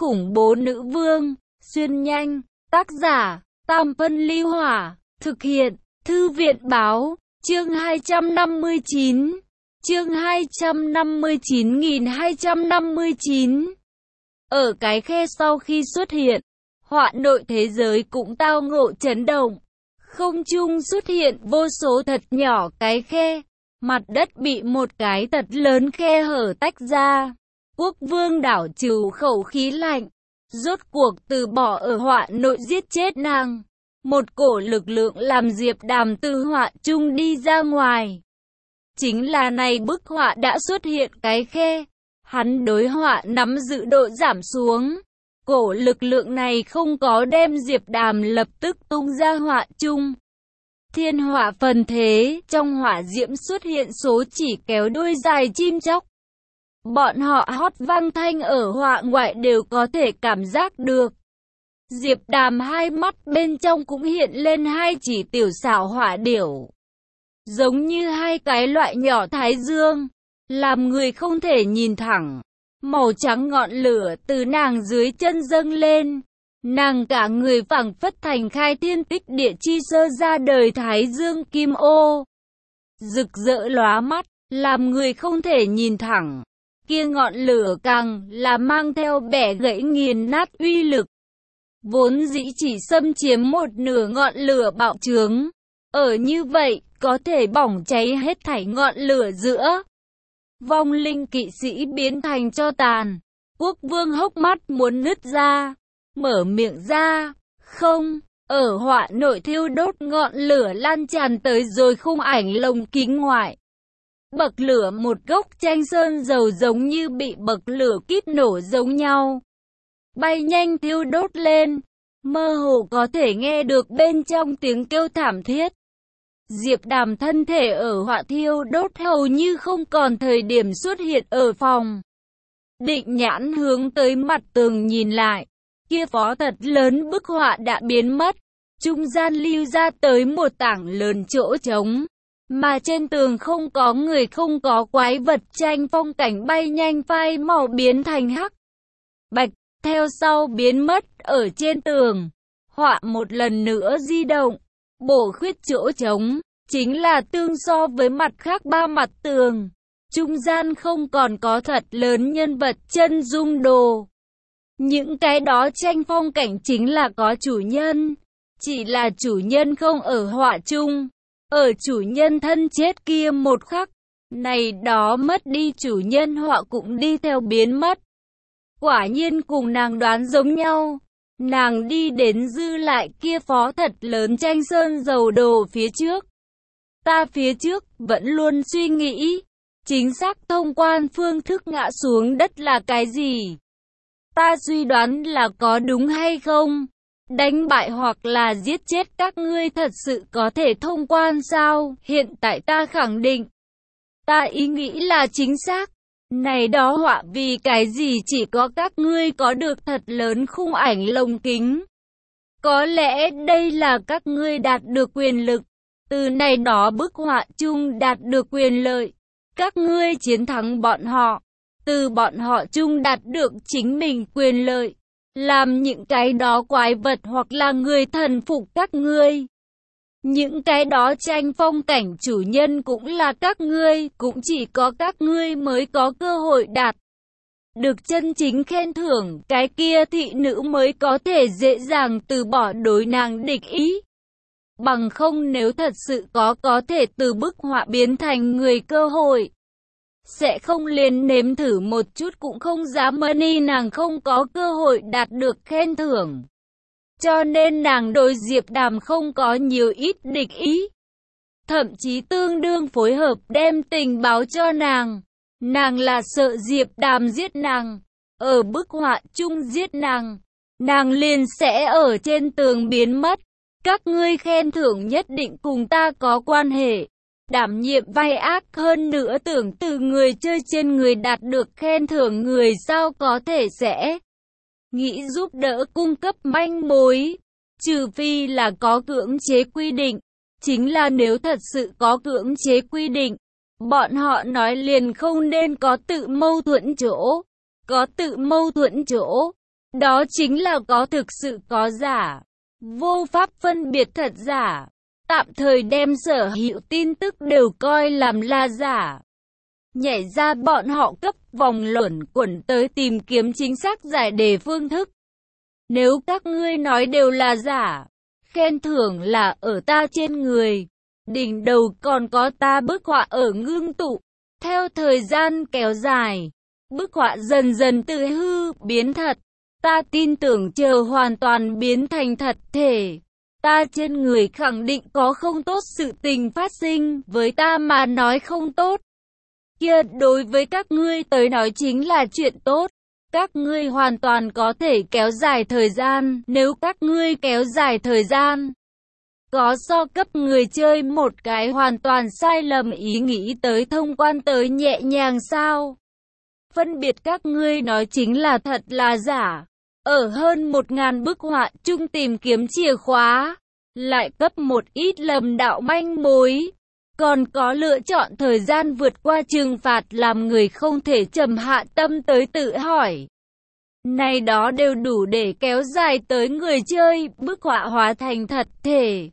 khủng bố nữ vương, xuyên nhanh, tác giả, Tam Phân Ly Hỏa, thực hiện, Thư viện Báo, chương 259, chương 259.259. Ở cái khe sau khi xuất hiện, họa nội thế giới cũng tao ngộ chấn động. Không trung xuất hiện vô số thật nhỏ cái khe, mặt đất bị một cái thật lớn khe hở tách ra. Quốc vương đảo trừ khẩu khí lạnh, rốt cuộc từ bỏ ở họa nội giết chết nàng. Một cổ lực lượng làm Diệp Đàm từ họa trung đi ra ngoài. Chính là này bức họa đã xuất hiện cái khe, hắn đối họa nắm giữ độ giảm xuống. Cổ lực lượng này không có đem Diệp Đàm lập tức tung ra họa trung. Thiên họa phần thế, trong họa diễm xuất hiện số chỉ kéo đuôi dài chim chóc. Bọn họ hót vang thanh ở họa ngoại đều có thể cảm giác được. Diệp Đàm hai mắt bên trong cũng hiện lên hai chỉ tiểu xảo họa điểu. Giống như hai cái loại nhỏ thái dương, làm người không thể nhìn thẳng. Màu trắng ngọn lửa từ nàng dưới chân dâng lên. Nàng cả người phảng phất thành khai thiên tích địa chi sơ ra đời thái dương kim ô. Rực rỡ lóa mắt, làm người không thể nhìn thẳng. Kia ngọn lửa càng là mang theo bẻ gãy nghiền nát uy lực. Vốn dĩ chỉ xâm chiếm một nửa ngọn lửa bạo trướng. Ở như vậy, có thể bỏng cháy hết thảy ngọn lửa giữa. Vong linh kỵ sĩ biến thành tro tàn. Quốc vương hốc mắt muốn nứt ra. Mở miệng ra. Không, ở họa nội thiêu đốt ngọn lửa lan tràn tới rồi khung ảnh lồng kính ngoại. Bậc lửa một gốc tranh sơn dầu giống như bị bậc lửa kíp nổ giống nhau. Bay nhanh thiêu đốt lên. Mơ hồ có thể nghe được bên trong tiếng kêu thảm thiết. Diệp Đàm thân thể ở họa thiêu đốt hầu như không còn thời điểm xuất hiện ở phòng. Định nhãn hướng tới mặt tường nhìn lại. Kia phó thật lớn bức họa đã biến mất. Trung gian lưu ra tới một tảng lớn chỗ trống. Mà trên tường không có người, không có quái vật, tranh phong cảnh bay nhanh phai màu biến thành hắc bạch, theo sau biến mất ở trên tường. Họa một lần nữa di động, bổ khuyết chỗ trống, chính là tương so với mặt khác ba mặt tường. Trung gian không còn có thật lớn nhân vật chân dung đồ. Những cái đó tranh phong cảnh chính là có chủ nhân. Chỉ là chủ nhân không ở họa chung. Ở chủ nhân thân chết kia một khắc, này đó mất đi chủ nhân họa cũng đi theo biến mất. Quả nhiên cùng nàng đoán giống nhau. Nàng đi đến dư lại kia phó thật lớn tranh sơn dầu đồ phía trước. Ta phía trước vẫn luôn suy nghĩ, chính xác thông quan phương thức ngã xuống đất là cái gì? Ta suy đoán là có đúng hay không? Đánh bại hoặc là giết chết các ngươi thật sự có thể thông quan sao? Hiện tại ta khẳng định, ta ý nghĩ là chính xác. Này đó họa vì cái gì chỉ có các ngươi có được thật lớn khung ảnh lồng kính? Có lẽ đây là các ngươi đạt được quyền lực. Từ này đó bức họa chung đạt được quyền lợi. Các ngươi chiến thắng bọn họ. Từ bọn họ chung đạt được chính mình quyền lợi. Làm những cái đó quái vật hoặc là người thần phục các ngươi. Những cái đó tranh phong cảnh chủ nhân cũng là các ngươi, cũng chỉ có các ngươi mới có cơ hội đạt được chân chính khen thưởng, cái kia thị nữ mới có thể dễ dàng từ bỏ đối nàng địch ý. Bằng không nếu thật sự có thể từ bức họa biến thành người cơ hội, sẽ không liền nếm thử một chút cũng không dám money, nàng không có cơ hội đạt được khen thưởng. Cho nên nàng đối Diệp Đàm không có nhiều ít địch ý. Thậm chí tương đương phối hợp đem tình báo cho nàng. Nàng là sợ Diệp Đàm giết nàng. Ở bức họa chung giết nàng. Nàng liền sẽ ở trên tường biến mất. Các ngươi khen thưởng nhất định cùng ta có quan hệ. Đảm nhiệm vai ác hơn nữa tưởng từ người chơi trên người đạt được khen thưởng người sao có thể sẽ nghĩ giúp đỡ cung cấp manh mối, trừ phi là có cưỡng chế quy định. Chính là nếu thật sự có cưỡng chế quy định, bọn họ nói liền không nên có tự mâu thuẫn chỗ. Có tự mâu thuẫn chỗ, Đó chính là có thực sự có giả. Vô pháp phân biệt thật giả. Tạm thời đem sở hữu tin tức đều coi làm là giả. Nhảy ra bọn họ cấp vòng luẩn quẩn tới tìm kiếm chính xác giải đề phương thức. Nếu các ngươi nói đều là giả, khen thưởng là ở ta trên người. Đỉnh đầu còn có ta bức họa ở ngưng tụ. Theo thời gian kéo dài, bức họa dần dần từ hư biến thật. Ta tin tưởng chờ hoàn toàn biến thành thật thể. Ta trên người khẳng định có không tốt sự tình phát sinh, với ta mà nói không tốt. Kia đối với các ngươi tới nói chính là chuyện tốt. Các ngươi hoàn toàn có thể kéo dài thời gian, nếu các ngươi kéo dài thời gian. Có so cấp người chơi một cái hoàn toàn sai lầm ý nghĩ tới thông quan tới nhẹ nhàng sao? Phân biệt các ngươi nói chính là thật là giả. Ở hơn 1000 bức họa chung tìm kiếm chìa khóa, lại cấp một ít lầm đạo manh mối. Còn có lựa chọn thời gian vượt qua trừng phạt làm người không thể trầm hạ tâm tới tự hỏi. Này đó đều đủ để kéo dài tới người chơi, bức họa hóa thành thật thể.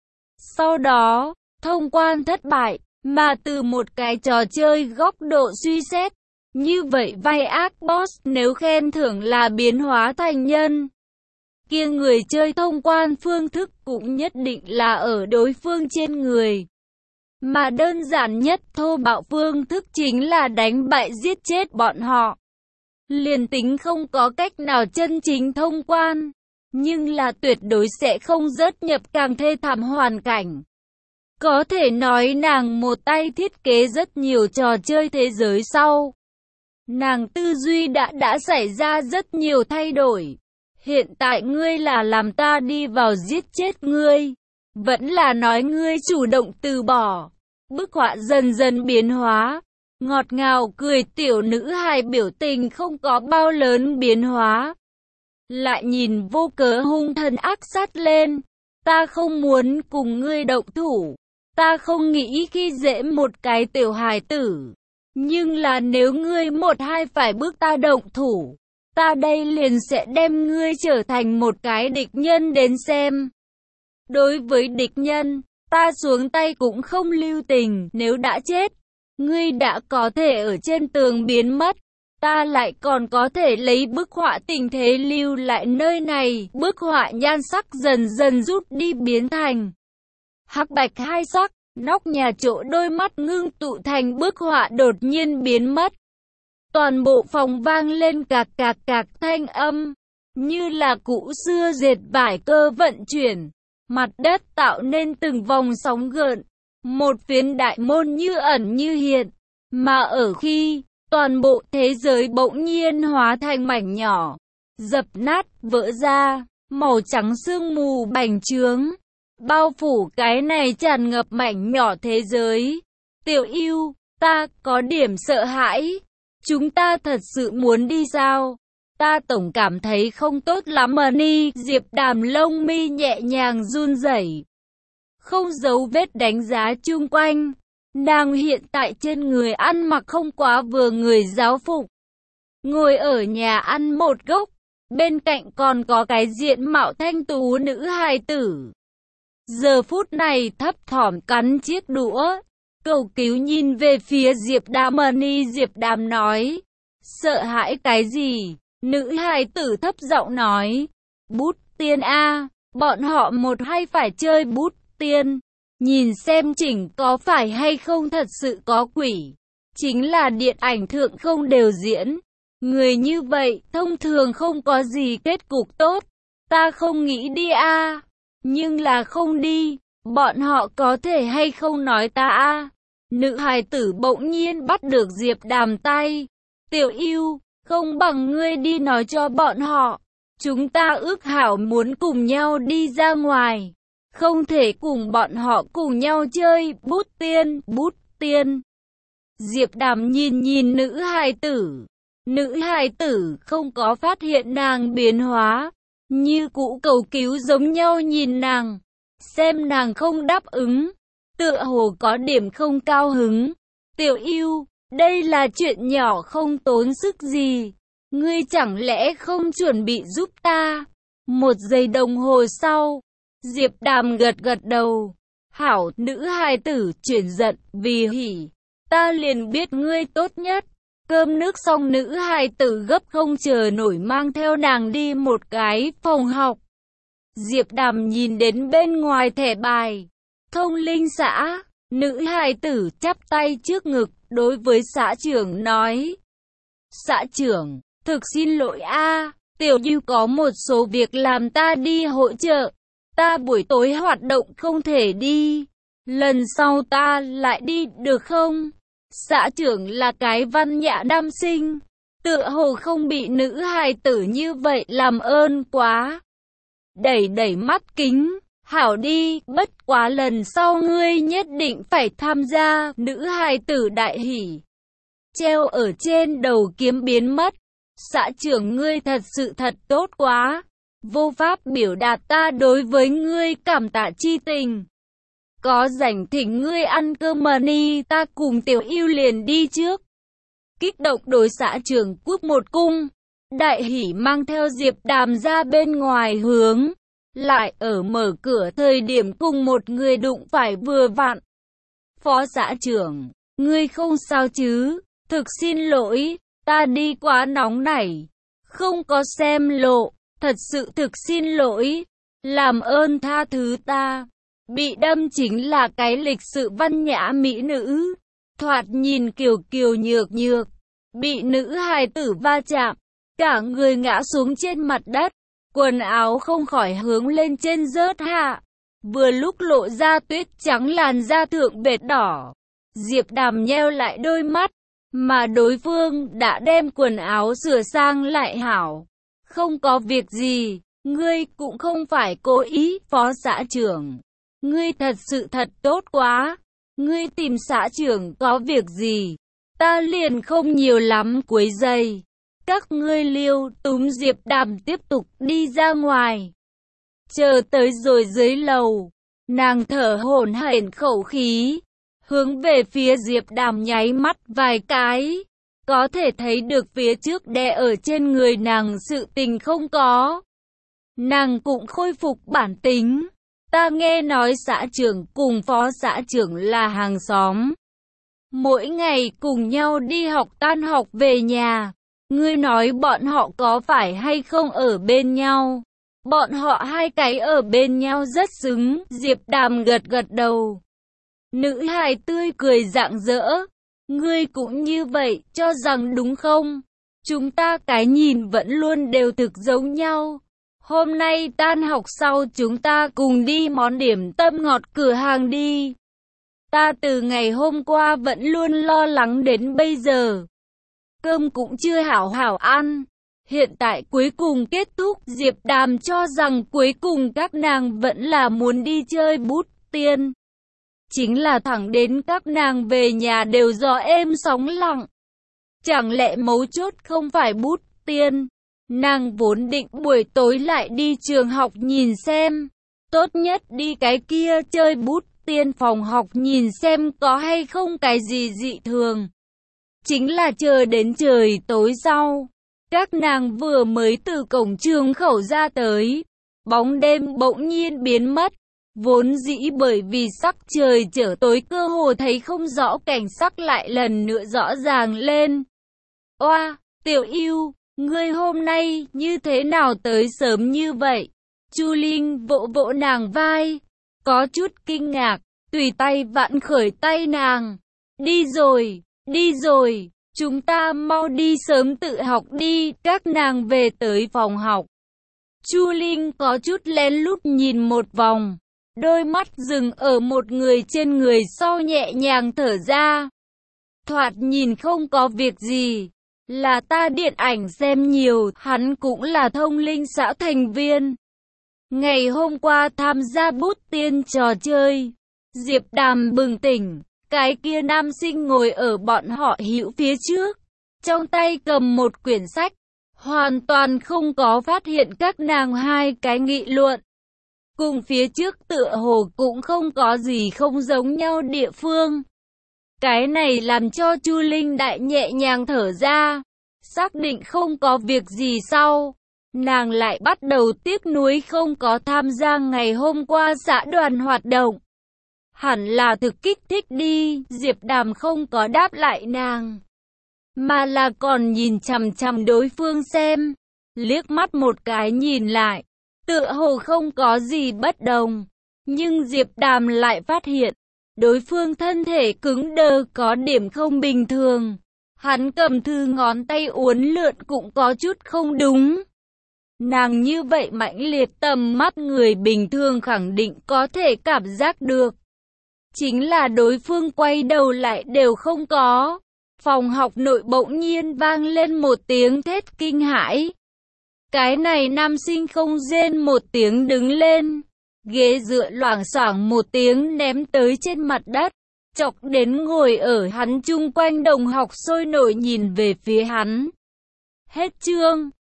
Sau đó, thông quan thất bại, mà từ một cái trò chơi góc độ suy xét. Như vậy vai ác boss nếu khen thưởng là biến hóa thành nhân. Kia người chơi thông quan phương thức cũng nhất định là ở đối phương trên người. Mà đơn giản nhất thô bạo phương thức chính là đánh bại giết chết bọn họ. Liền tính không có cách nào chân chính thông quan, nhưng là tuyệt đối sẽ không rớt nhập càng thê thảm hoàn cảnh. Có thể nói nàng một tay thiết kế rất nhiều trò chơi thế giới sau. Nàng tư duy đã xảy ra rất nhiều thay đổi. Hiện tại ngươi là làm ta đi vào giết chết ngươi, vẫn là nói ngươi chủ động từ bỏ. Bức họa dần dần biến hóa, ngọt ngào cười tiểu nữ hài biểu tình không có bao lớn biến hóa. Lại nhìn vô cớ hung thần ác sát lên, ta không muốn cùng ngươi động thủ, ta không nghĩ khi dễ một cái tiểu hài tử. Nhưng là nếu ngươi một hai phải bước ta động thủ, ta đây liền sẽ đem ngươi trở thành một cái địch nhân đến xem. Đối với địch nhân, ta xuống tay cũng không lưu tình, nếu đã chết, ngươi đã có thể ở trên tường biến mất, ta lại còn có thể lấy bức họa tình thế lưu lại nơi này. Bức họa nhan sắc dần dần rút đi biến thành hắc bạch hai sắc, nóc nhà chỗ đôi mắt ngưng tụ thành bức họa đột nhiên biến mất. Toàn bộ phòng vang lên cạc cạc cạc thanh âm, như là cũ xưa dệt vải cơ vận chuyển. Mặt đất tạo nên từng vòng sóng gợn, một phiến đại môn như ẩn như hiện, mà ở khi toàn bộ thế giới bỗng nhiên hóa thành mảnh nhỏ, dập nát, vỡ ra, màu trắng sương mù bành trướng, bao phủ cái này tràn ngập mảnh nhỏ thế giới. Tiểu yêu, ta có điểm sợ hãi, chúng ta thật sự muốn đi sao? Ta tổng cảm thấy không tốt lắm mà ni. Diệp Đàm lông mi nhẹ nhàng run rẩy, không giấu vết đánh giá chung quanh. Nàng hiện tại trên người ăn mặc không quá vừa người giáo phục, ngồi ở nhà ăn một góc, bên cạnh còn có cái diện mạo thanh tú nữ hài tử. Giờ phút này thấp thỏm cắn chiếc đũa, cầu cứu nhìn về phía Diệp Đàm ni. Diệp Đàm nói, sợ hãi cái gì? Nữ hài tử thấp giọng nói, bút tiên a, bọn họ một hay phải chơi bút tiên, nhìn xem chỉnh có phải hay không thật sự có quỷ. Chính là điện ảnh thượng không đều diễn, người như vậy thông thường không có gì kết cục tốt. Ta không nghĩ đi a, nhưng là không đi, bọn họ có thể hay không nói ta a? Nữ hài tử bỗng nhiên bắt được Diệp Đàm tay, tiểu yêu, không bằng ngươi đi nói cho bọn họ, chúng ta ước hảo muốn cùng nhau đi ra ngoài, không thể cùng bọn họ cùng nhau chơi bút tiên, bút tiên. Diệp Đàm nhìn nữ hài tử không có phát hiện nàng biến hóa, như cũ cầu cứu giống nhau nhìn nàng, xem nàng không đáp ứng, tựa hồ có điểm không cao hứng. Tiểu yêu, đây là chuyện nhỏ không tốn sức gì, ngươi chẳng lẽ không chuẩn bị giúp ta? 1 giây đồng hồ sau, Diệp Đàm gật gật đầu. Hảo, nữ hài tử chuyển giận vì hỉ. Ta liền biết ngươi tốt nhất. Cơm nước xong, nữ hài tử gấp không chờ nổi mang theo nàng đi một cái phòng học. Diệp Đàm nhìn đến bên ngoài thẻ bài. Thông linh xã. Nữ hài tử chắp tay trước ngực, đối với xã trưởng nói. Xã trưởng, thực xin lỗi a, Tiểu Như có một số việc làm ta đi hỗ trợ. Ta buổi tối hoạt động không thể đi. Lần sau ta lại đi được không? Xã trưởng là cái văn nhã nam sinh, tựa hồ không bị nữ hài tử như vậy làm ơn quá. Đẩy đẩy mắt kính, hảo đi, bất quá lần sau ngươi nhất định phải tham gia. Nữ hài tử đại hỉ. Treo ở trên đầu kiếm biến mất. Xã trưởng ngươi thật sự thật tốt quá. Vô pháp biểu đạt ta đối với ngươi cảm tạ chi tình. Có rảnh thỉnh ngươi ăn cơm mà ni, ta cùng Tiểu Yêu liền đi trước. Kích động đối xã trưởng cúp một cung. Đại hỉ mang theo Diệp Đàm ra bên ngoài hướng. Lại ở mở cửa thời điểm cùng một người đụng phải vừa vặn. Phó xã trưởng, ngươi không sao chứ? Thực xin lỗi, ta đi quá nóng nảy. Không có xem lộ, thật sự thực xin lỗi. Làm ơn tha thứ ta. Bị đâm chính là cái lịch sự văn nhã mỹ nữ, thoạt nhìn kiều kiều nhược nhược, bị nữ hài tử va chạm, cả người ngã xuống trên mặt đất, quần áo không khỏi hướng lên trên rớt hạ, vừa lúc lộ ra tuyết trắng làn da thượng vệt đỏ. Diệp Đàm nheo lại đôi mắt, mà đối phương đã đem quần áo sửa sang lại hảo. Không có việc gì, ngươi cũng không phải cố ý. Phó xã trưởng, ngươi thật sự thật tốt quá. Ngươi tìm xã trưởng có việc gì? Ta liền không nhiều lắm quấy rầy. Các ngươi liêu túm. Diệp Đàm tiếp tục đi ra ngoài. Chờ tới rồi dưới lầu, nàng thở hổn hển khẩu khí, hướng về phía Diệp Đàm nháy mắt vài cái. Có thể thấy được phía trước đè ở trên người nàng sự tình không có. Nàng cũng khôi phục bản tính. Ta nghe nói xã trưởng cùng phó xã trưởng là hàng xóm. Mỗi ngày cùng nhau đi học, tan học về nhà. Ngươi nói bọn họ có phải hay không ở bên nhau? Bọn họ hai cái ở bên nhau rất xứng. Diệp Đàm gật gật đầu. Nữ hài tươi cười rạng rỡ. Ngươi cũng như vậy, cho rằng đúng không? Chúng ta cái nhìn vẫn luôn đều thực giống nhau. Hôm nay tan học sau chúng ta cùng đi món điểm tâm ngọt cửa hàng đi. Ta từ ngày hôm qua vẫn luôn lo lắng đến bây giờ. Cơm cũng chưa hảo hảo ăn. Hiện tại cuối cùng kết thúc. Diệp Đàm cho rằng cuối cùng các nàng vẫn là muốn đi chơi bút tiên. Chính là thẳng đến các nàng về nhà đều gió êm sóng lặng. Chẳng lẽ mấu chốt không phải bút tiên? Nàng vốn định buổi tối lại đi trường học nhìn xem. Tốt nhất đi cái kia chơi bút tiên phòng học nhìn xem có hay không cái gì dị thường. Chính là chờ đến trời tối sau. Các nàng vừa mới từ cổng trường khẩu ra tới. Bóng đêm bỗng nhiên biến mất. Vốn dĩ bởi vì sắc trời trở tối cơ hồ thấy không rõ, cảnh sắc lại lần nữa rõ ràng lên. Oa, Tiểu Yêu, ngươi hôm nay như thế nào tới sớm như vậy? Chu Linh vỗ vỗ nàng vai, có chút kinh ngạc, tùy tay vặn khởi tay nàng. Đi rồi, chúng ta mau đi sớm tự học đi. Các nàng về tới phòng học. Chu Linh có chút lén lút nhìn một vòng. Đôi mắt dừng ở một người trên người sau nhẹ nhàng thở ra. Thoạt nhìn không có việc gì. Là ta điện ảnh xem nhiều, hắn cũng là thông linh xã thành viên. Ngày hôm qua tham gia bút tiên trò chơi. Diệp Đàm bừng tỉnh, cái kia nam sinh ngồi ở bọn họ hữu phía trước. Trong tay cầm một quyển sách, hoàn toàn không có phát hiện các nàng hai cái nghị luận. Cùng phía trước tựa hồ cũng không có gì không giống nhau địa phương. Cái này làm cho Chu Linh đại nhẹ nhàng thở ra. Xác định không có việc gì sau, nàng lại bắt đầu tiếc nuối không có tham gia ngày hôm qua xã đoàn hoạt động. Hẳn là thực kích thích đi, Diệp Đàm không có đáp lại nàng, mà là còn nhìn chằm chằm đối phương xem, liếc mắt một cái nhìn lại, tựa hồ không có gì bất đồng. Nhưng Diệp Đàm lại phát hiện, đối phương thân thể cứng đờ có điểm không bình thường. Hắn cầm thư ngón tay uốn lượn cũng có chút không đúng. Nàng như vậy mãnh liệt tầm mắt người bình thường khẳng định có thể cảm giác được. Chính là đối phương quay đầu lại đều không có. Phòng học nội bỗng nhiên vang lên một tiếng thét kinh hãi. Cái này nam sinh không rên một tiếng đứng lên. Ghế dựa loảng xoảng một tiếng ném tới trên mặt đất. Chọc đến ngồi ở hắn chung quanh đồng học sôi nổi nhìn về phía hắn. Hết chương.